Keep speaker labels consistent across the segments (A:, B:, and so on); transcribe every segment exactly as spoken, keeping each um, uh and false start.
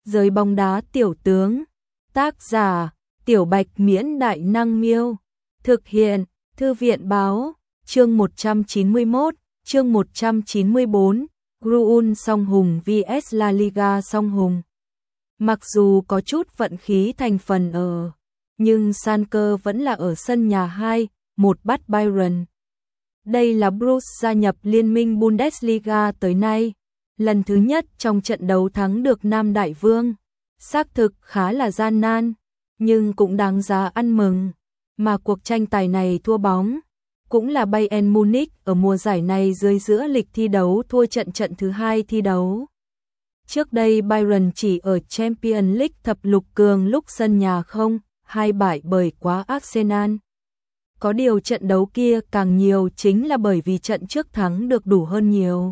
A: Giới bóng đá tiểu tướng. Tác giả: Tiểu Bạch Miễn Đại Năng Miêu. Thực hiện: Thư viện báo. Chương một trăm chín mươi mốt, chương một trăm chín mươi bốn, Gruun Song Hùng vs La Liga Song Hùng. Mặc dù có chút vận khí thành phần ở, nhưng Schalke vẫn là ở sân nhà hai một bắt Bayern. Đây là Bruce gia nhập liên minh Bundesliga tới nay, lần thứ nhất trong trận đấu thắng được Nam Đại Vương. Xác thực khá là gian nan, nhưng cũng đáng giá ăn mừng. Mà cuộc tranh tài này thua bóng cũng là Bayern Munich ở mùa giải này dưới giữa lịch thi đấu thua trận trận thứ hai thi đấu. Trước đây Bayern chỉ ở Champions League thập lục cường lúc sân nhà không hai bại bởi quá Arsenal. Có điều trận đấu kia càng nhiều chính là bởi vì trận trước thắng được đủ hơn nhiều.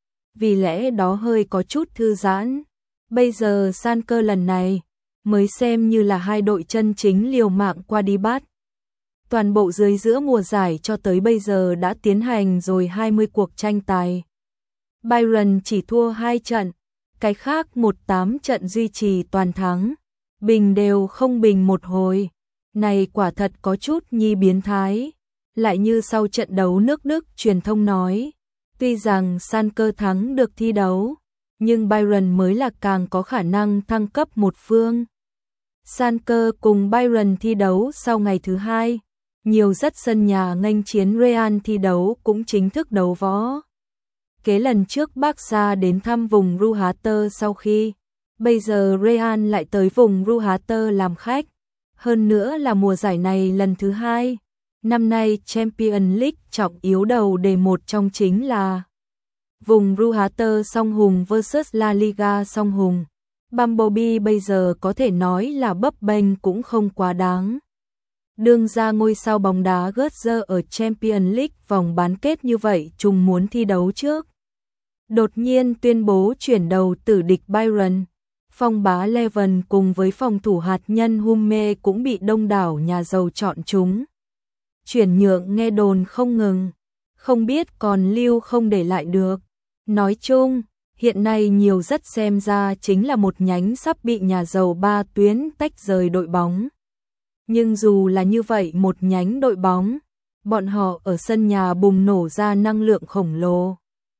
A: Vì lẽ đó hơi có chút thư giãn. Bây giờ Schalke lần này mới xem như là hai đội chân chính liều mạng qua đi bắt. Toàn bộ dưới giữa mùa giải cho tới bây giờ đã tiến hành rồi hai mươi cuộc tranh tài. Bayern chỉ thua hai trận, cái khác một mươi tám trận duy trì toàn thắng, bình đều không bình một hồi. Này quả thật có chút nhi biến thái. Lại như sau trận đấu nước Đức truyền thông nói, tuy rằng Schalke thắng được thi đấu, nhưng Bayern mới là càng có khả năng thăng cấp một phương. Schalke cùng Bayern thi đấu sau ngày thứ hai, nhiều rất sân nhà nghênh chiến Real thi đấu cũng chính thức đấu võ. Kế lần trước Barca đến thăm vùng Ruhrter sau khi, bây giờ Real lại tới vùng Ruhrter làm khách. Hơn nữa là mùa giải này lần thứ hai. Năm nay Champions League trọng yếu đầu đề một trong chính là vùng Ruhrter Song Hùng versus La Liga Song Hùng. Bumblebee bây giờ có thể nói là bấp bênh cũng không quá đáng. Đương ra ngôi sao bóng đá Götze ở Champions League vòng bán kết như vậy trùng muốn thi đấu trước. Đột nhiên tuyên bố chuyển đầu tử địch Bayern. Phong bá Leven cùng với phòng thủ hạt nhân Humme cũng bị đông đảo nhà giàu chọn chúng. Chuyển nhượng nghe đồn không ngừng, không biết còn lưu không để lại được. Nói chung, hiện nay nhiều rất xem ra chính là một nhánh sắp bị nhà giàu ba tuyến tách rời đội bóng. Nhưng dù là như vậy một nhánh đội bóng, bọn họ ở sân nhà bùng nổ ra năng lượng khổng lồ.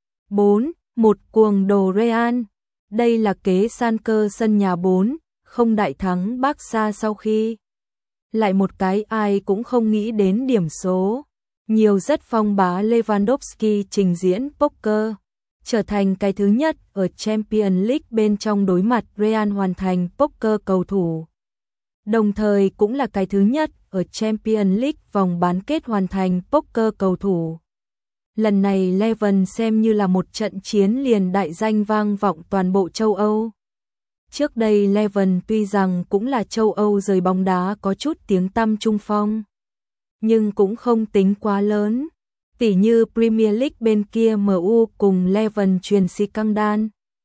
A: bốn một cuồng đồ Real. Đây là kế Schalke sân nhà bốn không đại thắng Barca sau khi. Lại một cái ai cũng không nghĩ đến điểm số. Nhiều rất phong bá Lewandowski trình diễn poker, trở thành cái thứ nhất ở Champions League bên trong đối mặt Real hoàn thành poker cầu thủ. Đồng thời cũng là cái thứ nhất ở Champions League vòng bán kết hoàn thành poker cầu thủ. Lần này Leven xem như là một trận chiến liền đại danh vang vọng toàn bộ châu Âu. Trước đây Leven tuy rằng cũng là châu Âu giới bóng đá có chút tiếng tăm trung phong, nhưng cũng không tính quá lớn. Tỉ như Premier League bên kia em u cùng Leven truyền scandal.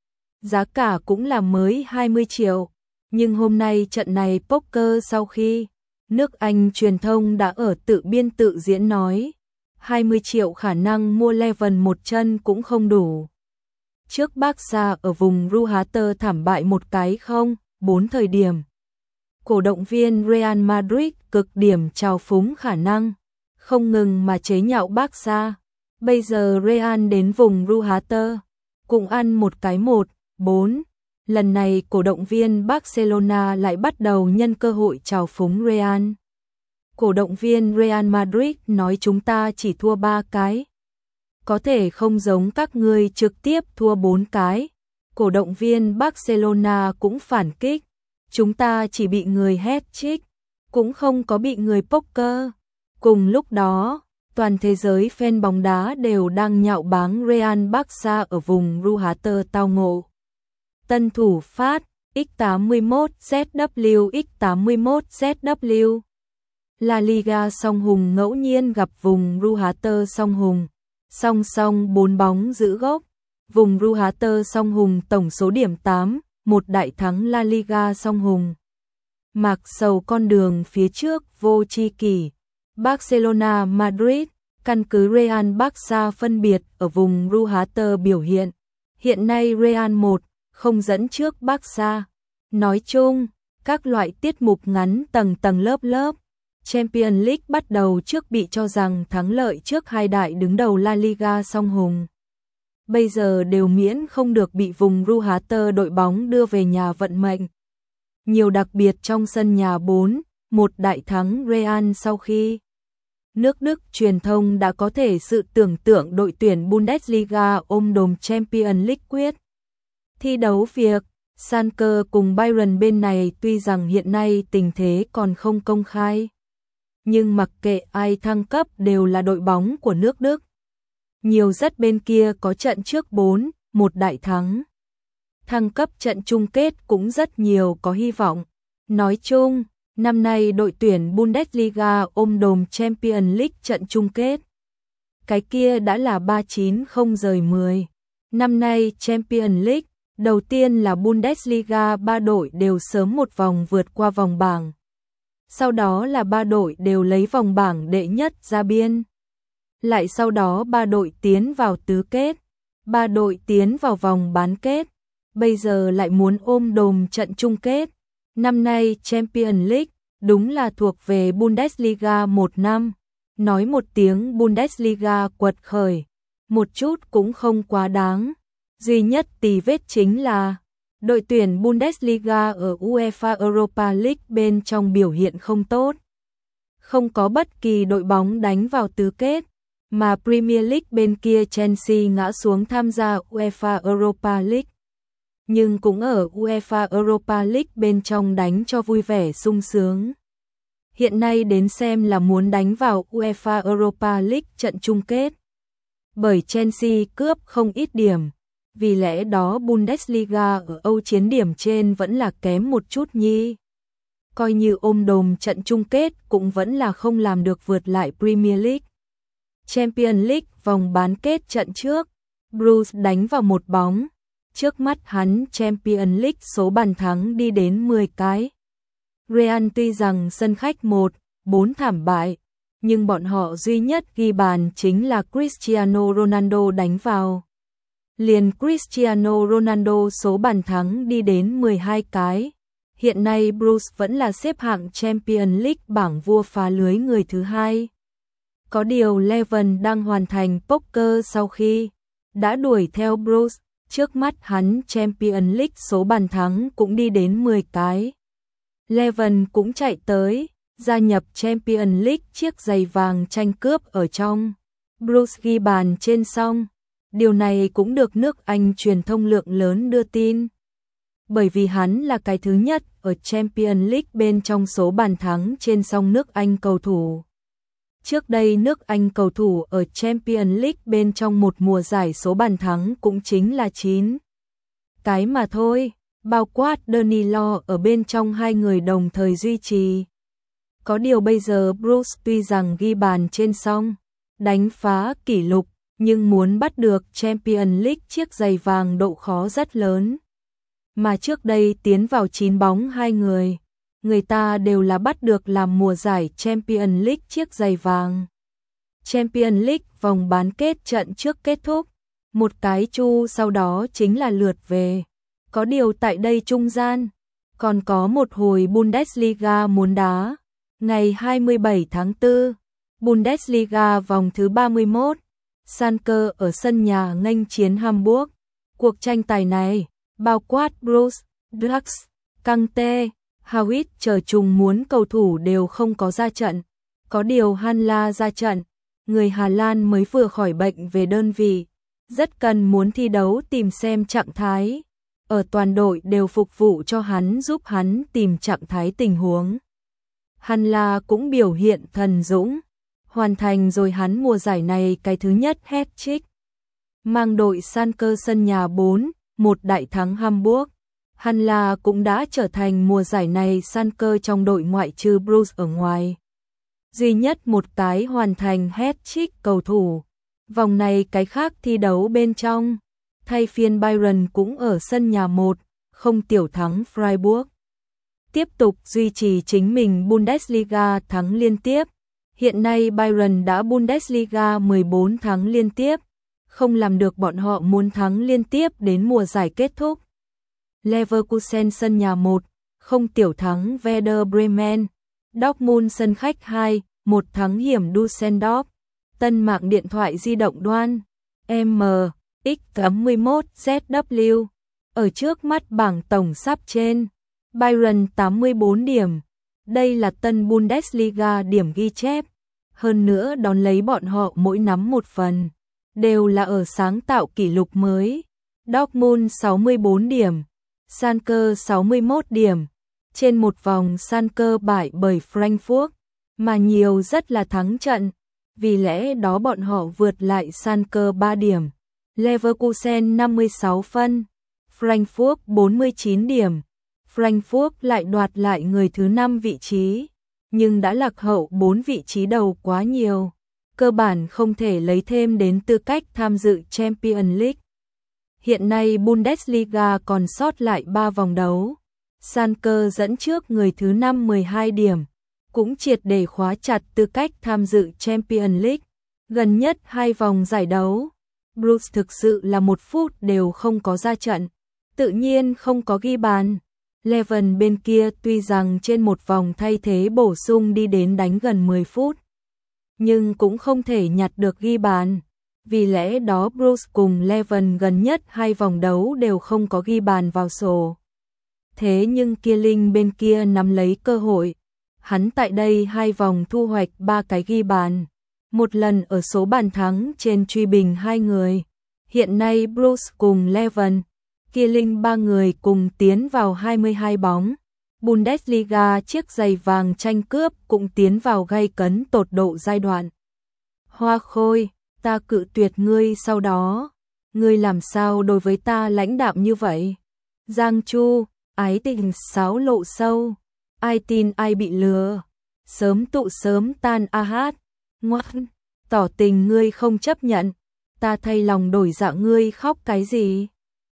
A: Giá cả cũng là mới hai mươi triệu. Nhưng hôm nay trận này poker sau khi nước Anh truyền thông đã ở tự biên tự diễn nói hai mươi triệu khả năng mua Leven một chân cũng không đủ. Trước Barca ở vùng Ruhrter thảm bại một cái không bốn thời điểm, cổ động viên Real Madrid cực điểm trào phúng khả năng, không ngừng mà chế nhạo Barca. Bây giờ Real đến vùng Ruhrter cũng ăn một cái một bốn. Lần này cổ động viên Barcelona lại bắt đầu nhân cơ hội trào phúng Real. Cổ động viên Real Madrid nói chúng ta chỉ thua ba cái. Có thể không giống các ngươi trực tiếp thua bốn cái. Cổ động viên Barcelona cũng phản kích. Chúng ta chỉ bị người hat-trick, cũng không có bị người poker. Cùng lúc đó, toàn thế giới fan bóng đá đều đang nhạo báng Real Barca ở vùng Ruhrter tao ngộ. Tân thủ phát X tám mươi mốt Z W X tám mươi mốt Z W. La Liga Song Hùng ngẫu nhiên gặp vùng Ruhrter Song Hùng. Song song bốn bóng giữ gốc. Vùng Ruhrter Song Hùng tổng số điểm tám, một đại thắng La Liga Song Hùng. Mặc sầu con đường phía trước vô tri kỷ. Barcelona Madrid, căn cứ Real Barca phân biệt ở vùng Ruhrter biểu hiện. Hiện nay Real một không dẫn trước Barca, Nói chung, các loại tiết mục ngắn tầng tầng lớp lớp. Champions League bắt đầu trước bị cho rằng thắng lợi trước hai đại đứng đầu La Liga song hùng. Bây giờ đều miễn không được bị vùng Ruhrter đội bóng đưa về nhà vận mệnh. Nhiều đặc biệt trong sân nhà bốn một đại thắng Real sau khi nước Đức truyền thông đã có thể sự tưởng tượng đội tuyển Bundesliga ôm đồm Champions League quyết. Thi đấu việc, Schalke cùng Bayern bên này tuy rằng hiện nay tình thế còn không công khai. Nhưng mặc kệ ai thăng cấp đều là đội bóng của nước Đức. Nhiều rất bên kia có trận trước bốn một đại thắng. Thăng cấp trận chung kết cũng rất nhiều có hy vọng. Nói chung, năm nay đội tuyển Bundesliga ôm đồm Champions League trận chung kết. Cái kia đã là ba chín không rời mười. Năm nay Champions League, đầu tiên là Bundesliga ba đội đều sớm một vòng vượt qua vòng bảng. Sau đó là ba đội đều lấy vòng bảng đệ nhất ra biên. Lại sau đó ba đội tiến vào tứ kết, ba đội tiến vào vòng bán kết. Bây giờ lại muốn ôm đồm trận chung kết. Năm nay Champions League đúng là thuộc về Bundesliga một năm. Nói một tiếng Bundesliga quật khởi, một chút cũng không quá đáng. Duy nhất tì vết chính là đội tuyển Bundesliga ở UEFA Europa League bên trong biểu hiện không tốt. Không có bất kỳ đội bóng đánh vào tứ kết, mà Premier League bên kia Chelsea ngã xuống tham gia UEFA Europa League. Nhưng cũng ở UEFA Europa League bên trong đánh cho vui vẻ sung sướng. Hiện nay đến xem là muốn đánh vào UEFA Europa League trận chung kết. Bởi Chelsea cướp không ít điểm. Vì lẽ đó Bundesliga ở Âu chiến điểm trên vẫn là kém một chút nhi. Coi như ôm đồm trận chung kết cũng vẫn là không làm được vượt lại Premier League. Champions League vòng bán kết trận trước, Bruce đánh vào một bóng. Trước mắt hắn Champions League số bàn thắng đi đến mười cái. Real tuy rằng sân khách một bốn thảm bại, nhưng bọn họ duy nhất ghi bàn chính là Cristiano Ronaldo đánh vào. Liền Cristiano Ronaldo số bàn thắng đi đến mười hai cái. Hiện nay Bruce vẫn là xếp hạng Champions League bảng vua phá lưới người thứ hai. Có điều Levin đang hoàn thành poker sau khi đã đuổi theo Bruce. Trước mắt hắn Champions League số bàn thắng cũng đi đến mười cái. Levin cũng chạy tới, gia nhập Champions League chiếc giày vàng tranh cướp ở trong. Bruce ghi bàn trên song. Điều này cũng được nước Anh truyền thông lượng lớn đưa tin. Bởi vì hắn là cái thứ nhất ở Champions League bên trong số bàn thắng trên song nước Anh cầu thủ. Trước đây nước Anh cầu thủ ở Champions League bên trong một mùa giải số bàn thắng cũng chính là chín cái mà thôi, bao quát Danilo ở bên trong hai người đồng thời duy trì. Có điều bây giờ Bruce tuy rằng ghi bàn trên song, đánh phá kỷ lục, nhưng muốn bắt được Champions League chiếc giày vàng độ khó rất lớn. Mà trước đây tiến vào chín bóng hai người, người ta đều là bắt được làm mùa giải Champions League chiếc giày vàng. Champions League vòng bán kết trận trước kết thúc, một cái chu sau đó chính là lượt về. Có điều tại đây trung gian, còn có một hồi Bundesliga muốn đá. Ngày hai mươi bảy tháng tư, Bundesliga vòng thứ ba mươi mốt, Schalke ở sân nhà nghênh chiến Hamburg. Cuộc tranh tài này, bao quát Bruce, Drax, Kante, Hawit chờ chung muốn cầu thủ đều không có ra trận. Có điều Hanla ra trận, người Hà Lan mới vừa khỏi bệnh về đơn vị, rất cần muốn thi đấu tìm xem trạng thái. Ở toàn đội đều phục vụ cho hắn giúp hắn tìm trạng thái tình huống. Hanla cũng biểu hiện thần dũng, hoàn thành rồi hắn mùa giải này cái thứ nhất hat-trick. Mang đội Schalke sân nhà bốn một đại thắng Hamburg. Hanla cũng đã trở thành mùa giải này Schalke trong đội ngoại trừ Bruce ở ngoài duy nhất một cái hoàn thành hat-trick cầu thủ. Vòng này cái khác thi đấu bên trong, thay phiên Bayern cũng ở sân nhà một không tiểu thắng Freiburg. Tiếp tục duy trì chính mình Bundesliga thắng liên tiếp. Hiện nay Bayern đã Bundesliga mười bốn thắng liên tiếp, không làm được bọn họ muốn thắng liên tiếp đến mùa giải kết thúc. Leverkusen sân nhà một không tiểu thắng Werder Bremen. Dortmund sân khách hai một thắng hiểm Düsseldorf. Tân mạng điện thoại di động Đoan M X tám mươi mốt Z W. Ở trước mắt bảng tổng sắp trên, Bayern tám mươi bốn điểm. Đây là tân Bundesliga điểm ghi chép. Hơn nữa đón lấy bọn họ mỗi nắm một phần, đều là ở sáng tạo kỷ lục mới. Dortmund sáu mươi bốn điểm, Schalke sáu mươi mốt điểm. Trên một vòng Schalke bại bởi Frankfurt, mà nhiều rất là thắng trận. Vì lẽ đó bọn họ vượt lại Schalke ba điểm. Leverkusen năm mươi sáu phân, Frankfurt bốn mươi chín điểm. Frankfurt lại đoạt lại người thứ năm vị trí, nhưng đã lạc hậu bốn vị trí đầu quá nhiều. Cơ bản không thể lấy thêm đến tư cách tham dự Champions League. Hiện nay Bundesliga còn sót lại ba vòng đấu. Schalke dẫn trước người thứ năm mười hai điểm, cũng triệt để khóa chặt tư cách tham dự Champions League. Gần nhất hai vòng giải đấu, Bruce thực sự là một phút đều không có ra trận, tự nhiên không có ghi bàn. Leven bên kia tuy rằng trên một vòng thay thế bổ sung đi đến đánh gần mười phút, nhưng cũng không thể nhặt được ghi bàn. Vì lẽ đó Bruce cùng Leven gần nhất hai vòng đấu đều không có ghi bàn vào sổ. Thế nhưng Kierling bên kia nắm lấy cơ hội. Hắn tại đây hai vòng thu hoạch ba cái ghi bàn. Một lần ở số bàn thắng trên truy bình hai người. Hiện nay Bruce cùng Leven, Kierling ba người cùng tiến vào hai mươi hai bóng. Bundesliga chiếc giày vàng tranh cướp cũng tiến vào gay cấn tột độ giai đoạn. Hoa Khôi, ta cự tuyệt ngươi sau đó. Ngươi làm sao đối với ta lãnh đạm như vậy? Giang Chu, ái tình sáo lộ sâu. Ai tin ai bị lừa. Sớm tụ sớm tan a hát. Ngoan, tỏ tình ngươi không chấp nhận. Ta thay lòng đổi dạ ngươi khóc cái gì?